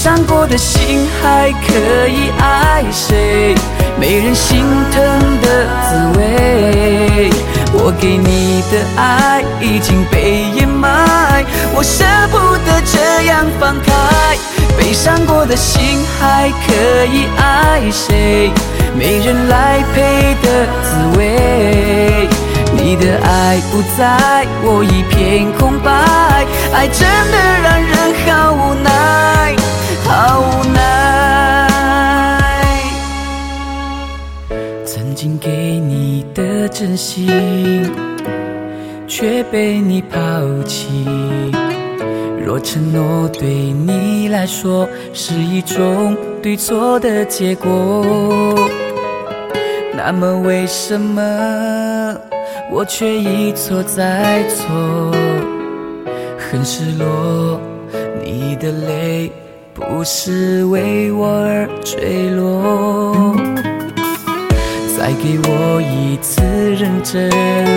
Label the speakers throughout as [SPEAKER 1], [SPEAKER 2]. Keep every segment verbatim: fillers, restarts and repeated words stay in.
[SPEAKER 1] 伤过的心还可以爱谁？没人心疼的滋味，我给你的爱已经被掩埋，我舍不得这样放开。悲伤过的心还可以爱谁？没人来陪的滋味，你的爱不在，我一片空白，爱真的让人好无奈，好无奈。曾经给你的真心，却被你抛弃。若承诺对你来说是一种对错的结果，那么为什么我却一错再错？很失落，你的泪不是为我而坠落。再给我一次认真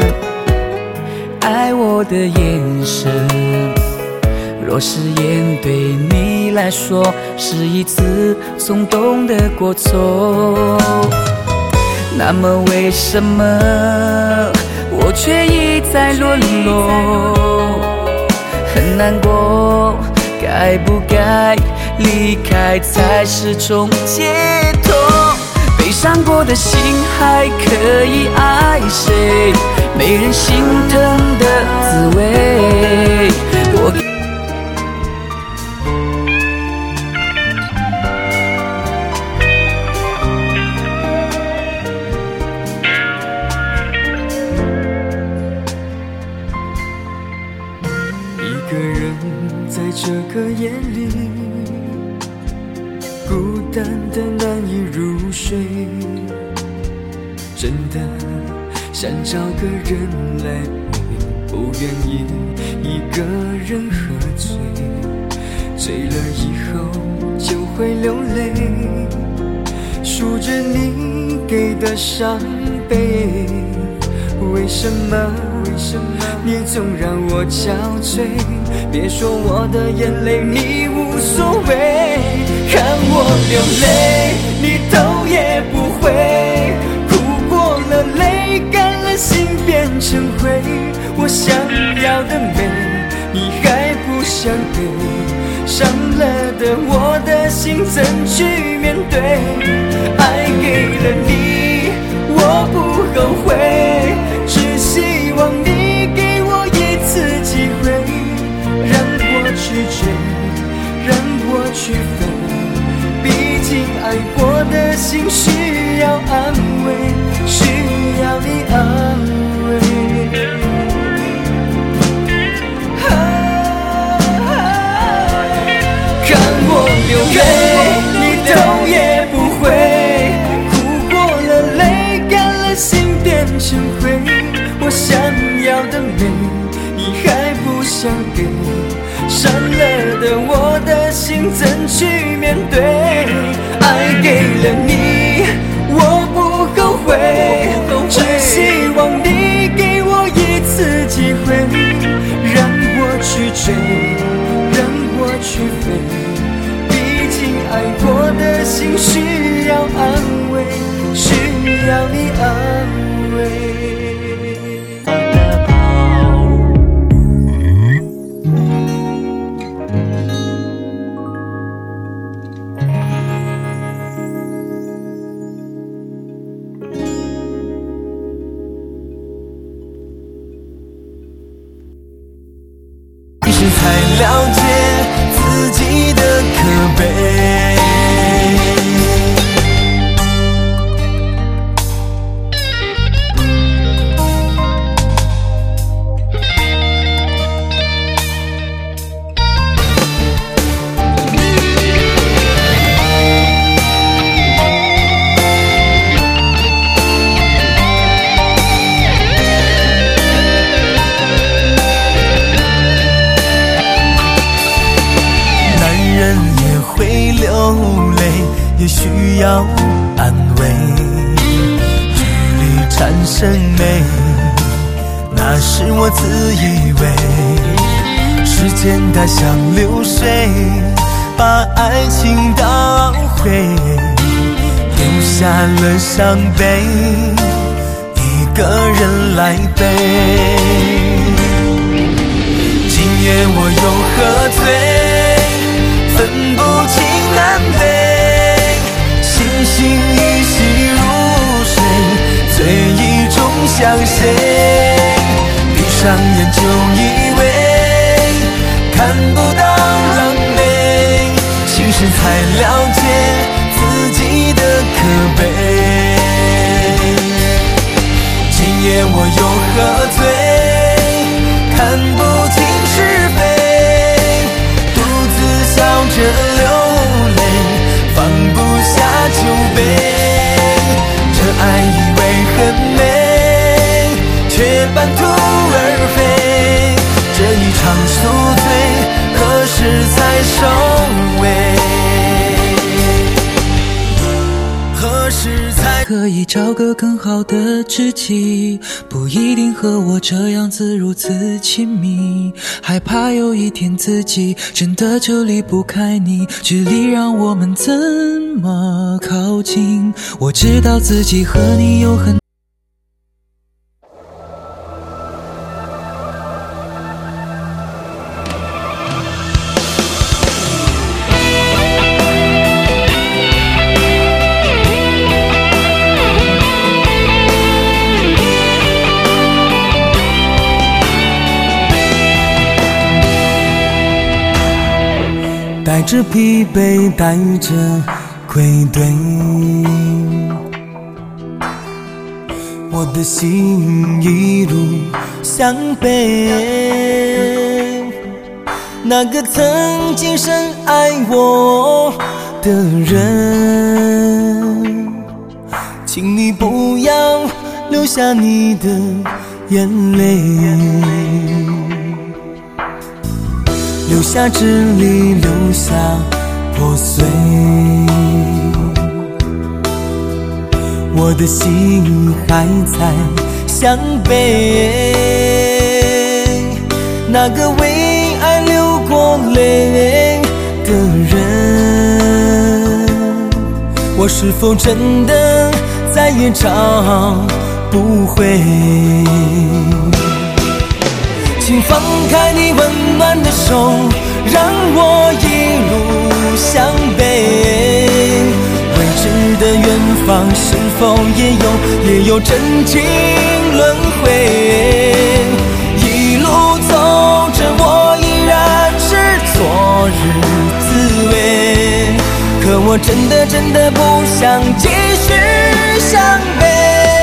[SPEAKER 1] 爱我的眼神，若誓言对你来说是一次冲动的过错，那么为什么我却一再沦落？很难过，该不该离开才是种解脱？悲伤过的心还可以爱谁？没人心疼的滋味，我
[SPEAKER 2] 一个人在这个夜里，孤单的难以入睡，真的想找个人来陪，不愿意一个人喝醉，醉了以后就会流泪，数着你给的伤悲。为什么为什么你总让我憔悴？别说我的眼泪你无所谓，看我流泪你头也不回，哭过了泪干了心变成灰，我想要的美你还不想给，伤了的我的心怎去面对？爱给了你我不后悔，只希望你给我一次机会，让我去追，让我去飞，毕竟爱过的心需要安慰，需要你安慰。看我流泪你头也不回，哭过了泪干了心变成灰，我想要的美你还不想给，伤了的我的心怎去面对？爱给了你我不后悔，只希望你给我一次机会，让我去追，让我去飞，毕竟爱过的心需要安慰，需要你安慰。
[SPEAKER 3] 才了解自己的可悲，也需要安慰，距离产生美，那是我自以为。时间它像流水， 把爱情捣毁，留下了伤悲，一个人来背。今夜我又喝醉，分不清南北，星星依稀入睡，醉意中想谁？闭上眼就以为看不到狼狈，醒时才了解自己的可悲。今夜我又喝醉，看不清是非，独自笑着流泪，放不下酒杯。这爱以为很美，却半途而废，这一场宿醉何时才收尾？何时才
[SPEAKER 1] 可以找个更好的知己，不一定和我这样子如此亲密，害怕有一天自己真的就离不开你，距离让我们怎么靠近？我知道自己和你有很
[SPEAKER 3] 带着疲惫，带着愧对，我的心一路向北。那个曾经深爱我的人，请你不要流下你的眼泪，留下支离，留下破碎，我的心还在向北。那个为爱流过泪的人，我是否真的再也找不回？请放开你温暖的手，让我一路向北。未知的远方是否也有也有真情轮回？一路走着我依然是昨日滋味，可我真的真的不想继续向北。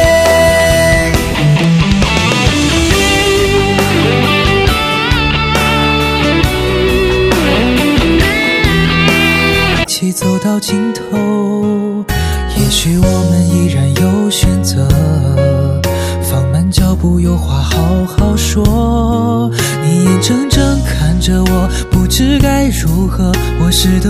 [SPEAKER 1] 走到尽头，也许我们依然有选择，放慢脚步，有话好好说。你眼睁睁看着我，不知该如何，我是的